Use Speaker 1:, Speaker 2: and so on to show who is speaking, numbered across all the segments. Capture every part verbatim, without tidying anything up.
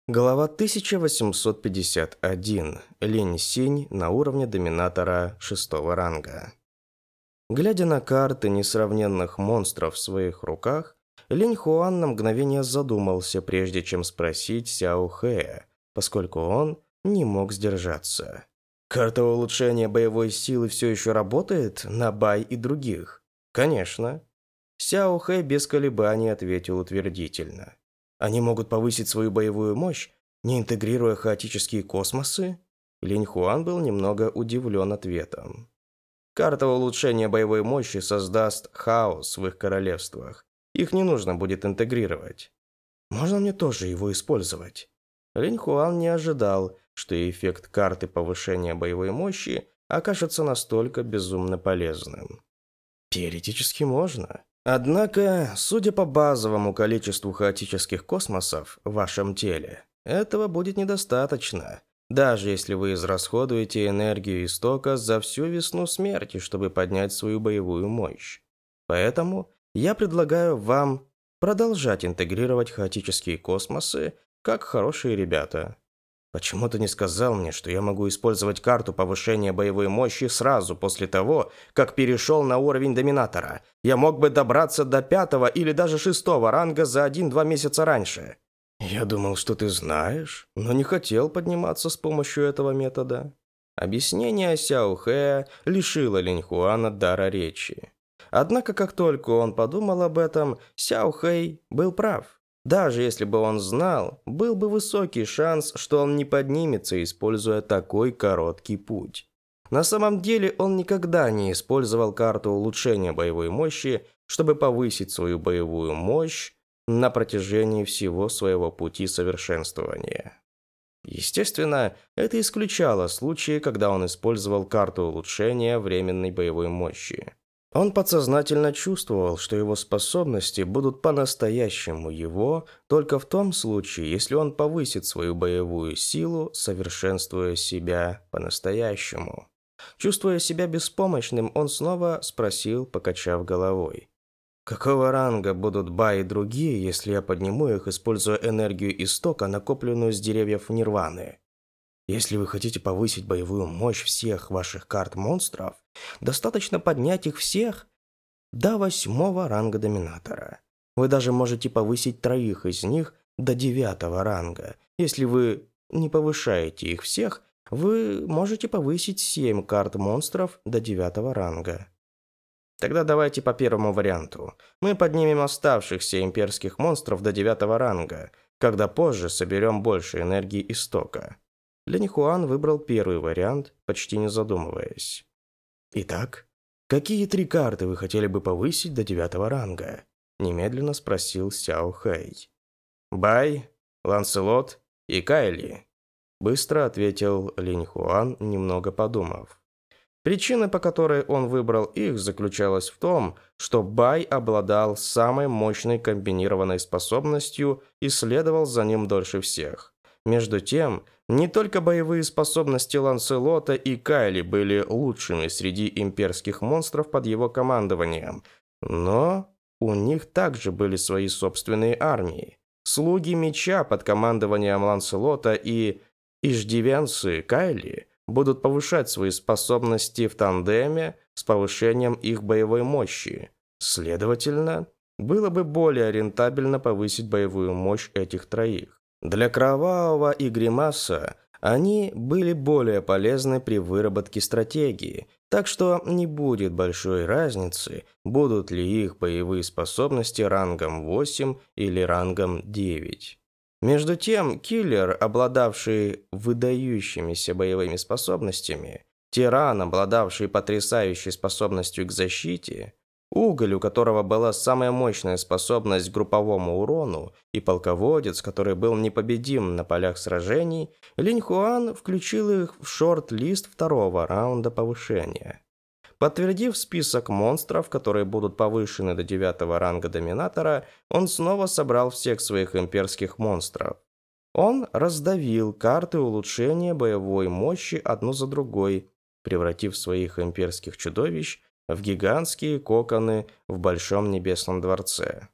Speaker 1: Глава тысяча восемьсот пятьдесят один. Линь Синь на уровне доминатора шестого ранга. Глядя на карты несравненных монстров в своих руках, Линь Хуан на мгновение задумался, прежде чем спросить Сяо Хэя, поскольку он не мог сдержаться. «Карта улучшения боевой силы все еще работает на Бай и других?» «Конечно». Сяо Хэй без колебаний ответил утвердительно. Они могут повысить свою боевую мощь, не интегрируя хаотические космосы? Линь Хуан был немного удивлен ответом. Карта улучшения боевой мощи создаст хаос в их королевствах. Их не нужно будет интегрировать. Можно мне тоже его использовать? Линь Хуан не ожидал, что эффект карты повышения боевой мощи окажется настолько безумно полезным. Теоретически можно. Однако, судя по базовому количеству хаотических космосов в вашем теле, этого будет недостаточно, даже если вы израсходуете энергию истока за всю весну смерти, чтобы поднять свою боевую мощь. Поэтому я предлагаю вам продолжать интегрировать хаотические космосы, как хорошие ребята. Почему ты не сказал мне, что я могу использовать карту повышения боевой мощи сразу после того, как перешел на уровень доминатора? Я мог бы добраться до пятого или даже шестого ранга за один-два месяца раньше. Я думал, что ты знаешь, но не хотел подниматься с помощью этого метода. Объяснение Сяо Хэя лишило Линь Хуана дара речи. Однако, как только он подумал об этом, Сяо Хэй был прав. Даже если бы он знал, был бы высокий шанс, что он не поднимется, используя такой короткий путь. На самом деле он никогда не использовал карту улучшения боевой мощи, чтобы повысить свою боевую мощь на протяжении всего своего пути совершенствования. Естественно, это исключало случаи, когда он использовал карту улучшения временной боевой мощи. Он подсознательно чувствовал, что его способности будут по-настоящему его только в том случае, если он повысит свою боевую силу, совершенствуя себя по-настоящему. Чувствуя себя беспомощным, он снова спросил, покачав головой. «Какого ранга будут Бай и другие, если я подниму их, используя энергию истока, накопленную с деревьев Нирваны?» Если вы хотите повысить боевую мощь всех ваших карт монстров, достаточно поднять их всех до восьмого ранга доминатора. Вы даже можете повысить троих из них до девятого ранга. Если вы не повышаете их всех, вы можете повысить семь карт монстров до девятого ранга. Тогда давайте по первому варианту. Мы поднимем оставшихся имперских монстров до девятого ранга, когда позже соберем больше энергии истока. Линь Хуан выбрал первый вариант, почти не задумываясь. «Итак, какие три карты вы хотели бы повысить до девятого ранга?» Немедленно спросил Сяо Хэй. «Бай, Ланселот и Кайли», быстро ответил Линь Хуан, немного подумав. Причина, по которой он выбрал их, заключалась в том, что Бай обладал самой мощной комбинированной способностью и следовал за ним дольше всех. Между тем, не только боевые способности Ланселота и Кайли были лучшими среди имперских монстров под его командованием, но у них также были свои собственные армии. Слуги меча под командованием Ланселота и иждивенцы Кайли будут повышать свои способности в тандеме с повышением их боевой мощи. Следовательно, было бы более рентабельно повысить боевую мощь этих троих. Для Кровавого и Гримаса они были более полезны при выработке стратегии, так что не будет большой разницы, будут ли их боевые способности рангом восемь или рангом девять. Между тем, Киллер, обладавший выдающимися боевыми способностями, Тиран, обладавший потрясающей способностью к защите, Уголь, у которого была самая мощная способность к групповому урону, и Полководец, который был непобедим на полях сражений, Линь Хуан включил их в шорт-лист второго раунда повышения. Подтвердив список монстров, которые будут повышены до девятого ранга доминатора, он снова собрал всех своих имперских монстров. Он раздавил карты улучшения боевой мощи одну за другой, превратив своих имперских чудовищ в гигантские коконы в Большом Небесном Дворце.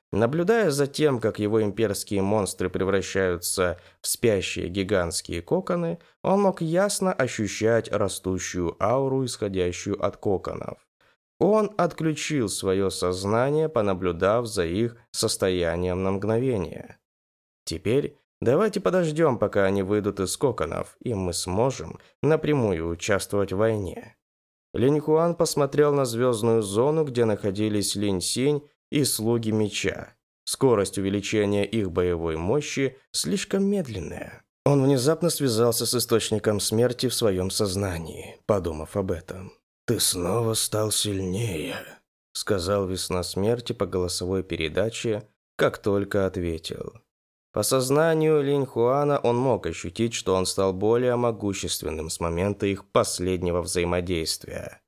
Speaker 1: Наблюдая за тем, как его имперские монстры превращаются в спящие гигантские коконы, он мог ясно ощущать растущую ауру, исходящую от коконов. Он отключил свое сознание, понаблюдав за их состоянием на мгновение. Теперь давайте подождем, пока они выйдут из коконов, и мы сможем напрямую участвовать в войне. Линь Хуан посмотрел на звездную зону, где находились Линь Синь и слуги меча. Скорость увеличения их боевой мощи слишком медленная. Он внезапно связался с источником смерти в своем сознании, подумав об этом. «Ты снова стал сильнее», — сказал Весна Смерти по голосовой передаче, как только ответил. По сознанию Линь Хуана он мог ощутить, что он стал более могущественным с момента их последнего взаимодействия.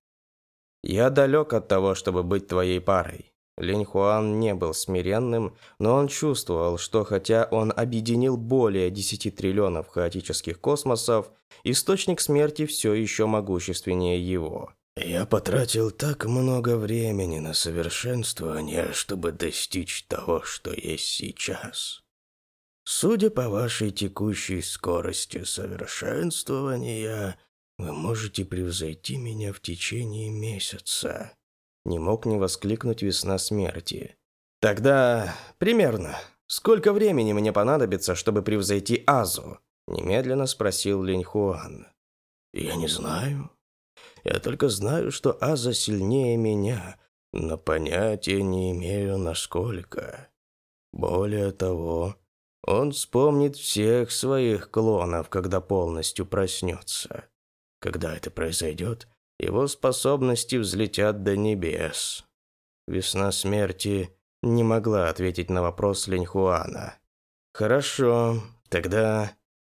Speaker 1: «Я далек от того, чтобы быть твоей парой». Линь Хуан не был смиренным, но он чувствовал, что хотя он объединил более десяти триллионов хаотических космосов, источник смерти все еще могущественнее его. «Я потратил так много времени на совершенствование, чтобы достичь того, что есть сейчас. Судя по вашей текущей скорости совершенствования, вы можете превзойти меня в течение месяца». Не мог не воскликнуть Весна Смерти. «Тогда примерно сколько времени мне понадобится, чтобы превзойти Азу?» Немедленно спросил Линь Хуан. «Я не знаю. Я только знаю, что Аза сильнее меня, но понятия не имею, насколько. Более того, он вспомнит всех своих клонов, когда полностью проснется. Когда это произойдет, его способности взлетят до небес». Весна Смерти не могла ответить на вопрос Линь Хуана. «Хорошо, тогда...»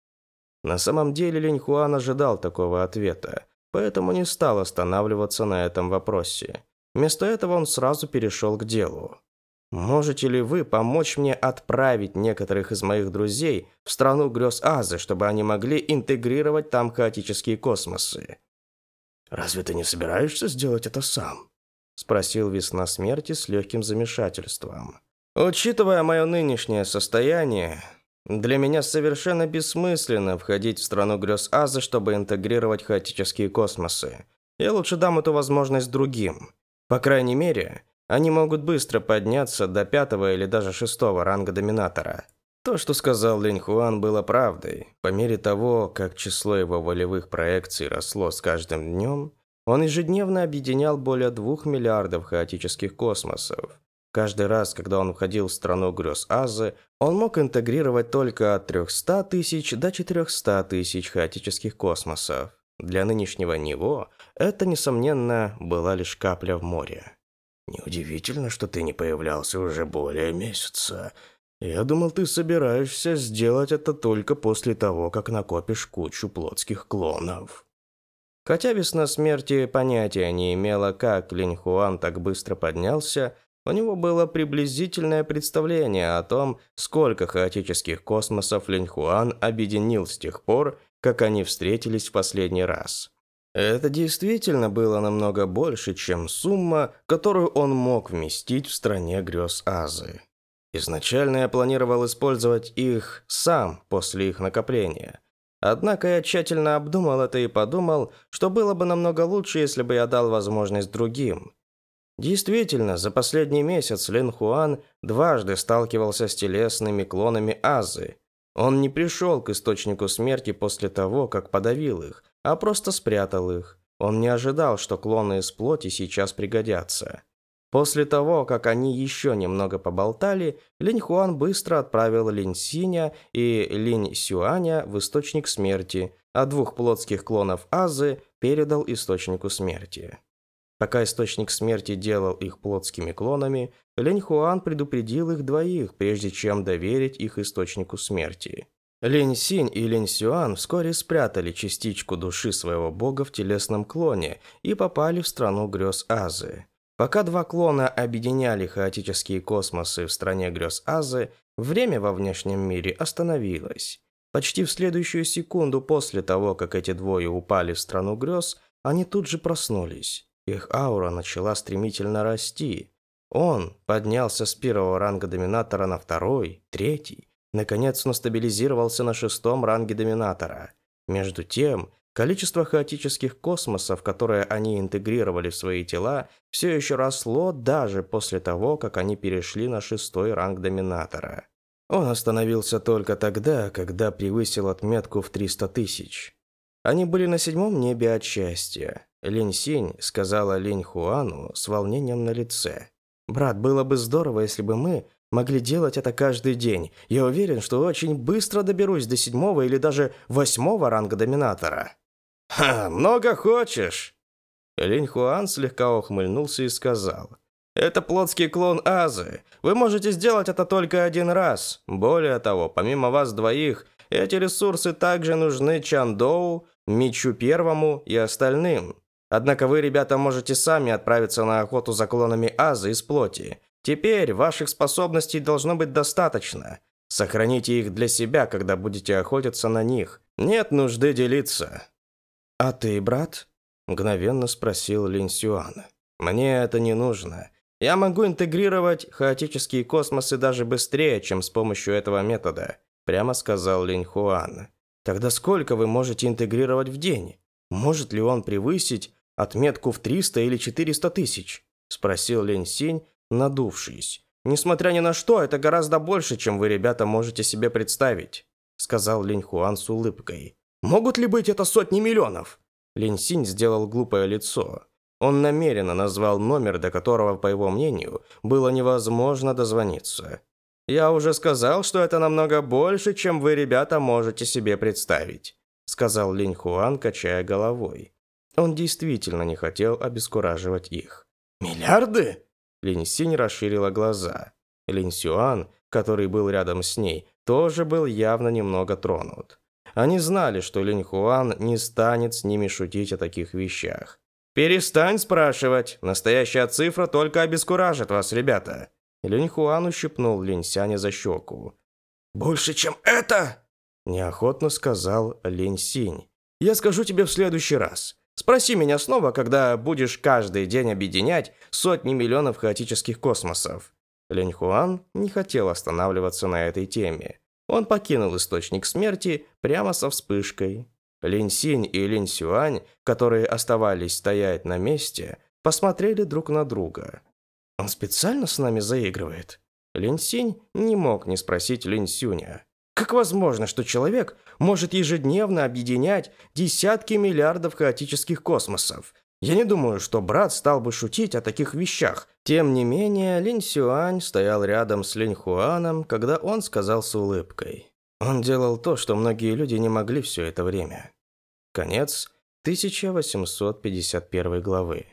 Speaker 1: На самом деле Линь Хуан ожидал такого ответа, поэтому не стал останавливаться на этом вопросе. Вместо этого он сразу перешел к делу. «Можете ли вы помочь мне отправить некоторых из моих друзей в страну грез Азы, чтобы они могли интегрировать там хаотические космосы?» «Разве ты не собираешься сделать это сам?» – спросил Весна Смерти с легким замешательством. «Учитывая мое нынешнее состояние, для меня совершенно бессмысленно входить в страну грез Азы, чтобы интегрировать хаотические космосы. Я лучше дам эту возможность другим. По крайней мере, они могут быстро подняться до пятого или даже шестого ранга Доминатора». То, что сказал Линь Хуан, было правдой. По мере того, как число его волевых проекций росло с каждым днем, он ежедневно объединял более двух миллиардов хаотических космосов. Каждый раз, когда он входил в страну грез Азы, он мог интегрировать только от трехсот тысяч до четырехсот тысяч хаотических космосов. Для нынешнего него это, несомненно, была лишь капля в море. «Неудивительно, что ты не появлялся уже более месяца. Я думал, ты собираешься сделать это только после того, как накопишь кучу плотских клонов». Хотя Весна Смерти понятия не имела, как Линь Хуан так быстро поднялся, у него было приблизительное представление о том, сколько хаотических космосов Линь Хуан объединил с тех пор, как они встретились в последний раз. Это действительно было намного больше, чем сумма, которую он мог вместить в стране грез Азы. Изначально я планировал использовать их сам после их накопления. Однако я тщательно обдумал это и подумал, что было бы намного лучше, если бы я дал возможность другим. Действительно, за последний месяц Линь Хуан дважды сталкивался с телесными клонами Азы. Он не пришел к источнику смерти после того, как подавил их, а просто спрятал их. Он не ожидал, что клоны из плоти сейчас пригодятся. После того, как они еще немного поболтали, Линь Хуан быстро отправил Линь Синя и Линь Сюаня в источник смерти, а двух плотских клонов Азы передал источнику смерти. Пока источник смерти делал их плотскими клонами, Линь Хуан предупредил их двоих, прежде чем доверить их источнику смерти. Линь Синь и Линь Сюан вскоре спрятали частичку души своего бога в телесном клоне и попали в страну грез Азы. Пока два клона объединяли хаотические космосы в стране грез Азы, время во внешнем мире остановилось. Почти в следующую секунду после того, как эти двое упали в страну грез, они тут же проснулись. Их аура начала стремительно расти. Он поднялся с первого ранга доминатора на второй, третий. Наконец он стабилизировался на шестом ранге доминатора. Между тем, количество хаотических космосов, которые они интегрировали в свои тела, все еще росло даже после того, как они перешли на шестой ранг доминатора. Он остановился только тогда, когда превысил отметку в триста тысяч. Они были на седьмом небе от счастья. Линь Синь сказала Линь Хуану с волнением на лице. «Брат, было бы здорово, если бы мы могли делать это каждый день. Я уверен, что очень быстро доберусь до седьмого или даже восьмого ранга доминатора». «Ха, много хочешь!» Линь Хуан слегка ухмыльнулся и сказал. «Это плотский клон Азы. Вы можете сделать это только один раз. Более того, помимо вас двоих, эти ресурсы также нужны Чандоу, Мичу Первому и остальным. Однако вы, ребята, можете сами отправиться на охоту за клонами Азы из плоти. Теперь ваших способностей должно быть достаточно. Сохраните их для себя, когда будете охотиться на них. Нет нужды делиться». «А ты, брат?» – мгновенно спросил Линь Сюань. «Мне это не нужно. Я могу интегрировать хаотические космосы даже быстрее, чем с помощью этого метода», – прямо сказал Линь Хуан. «Тогда сколько вы можете интегрировать в день? Может ли он превысить отметку в триста или четыреста тысяч?» – спросил Линь Синь, надувшись. «Несмотря ни на что, это гораздо больше, чем вы, ребята, можете себе представить», – сказал Линь Хуан с улыбкой. «Могут ли быть это сотни миллионов?» Линь Синь сделал глупое лицо. Он намеренно назвал номер, до которого, по его мнению, было невозможно дозвониться. «Я уже сказал, что это намного больше, чем вы, ребята, можете себе представить», сказал Линь Хуан, качая головой. Он действительно не хотел обескураживать их. «Миллиарды?» Линь Синь расширила глаза. Линь Сюань, который был рядом с ней, тоже был явно немного тронут. Они знали, что Линь Хуан не станет с ними шутить о таких вещах. «Перестань спрашивать. Настоящая цифра только обескуражит вас, ребята». Линь Хуан ущипнул Линь Сяня за щеку. «Больше, чем это?» Неохотно сказал Линь Синь. «Я скажу тебе в следующий раз. Спроси меня снова, когда будешь каждый день объединять сотни миллионов хаотических космосов». Линь Хуан не хотел останавливаться на этой теме. Он покинул источник смерти прямо со вспышкой. Линь Синь и Линь Сюань, которые оставались стоять на месте, посмотрели друг на друга. «Он специально с нами заигрывает?» Линь Синь не мог не спросить Линь Сюня. «Как возможно, что человек может ежедневно объединять десятки миллиардов хаотических космосов? Я не думаю, что брат стал бы шутить о таких вещах». Тем не менее, Линь Сюань стоял рядом с Линь Хуаном, когда он сказал с улыбкой. Он делал то, что многие люди не могли все это время. Конец тысяча восемьсот пятьдесят первой главы.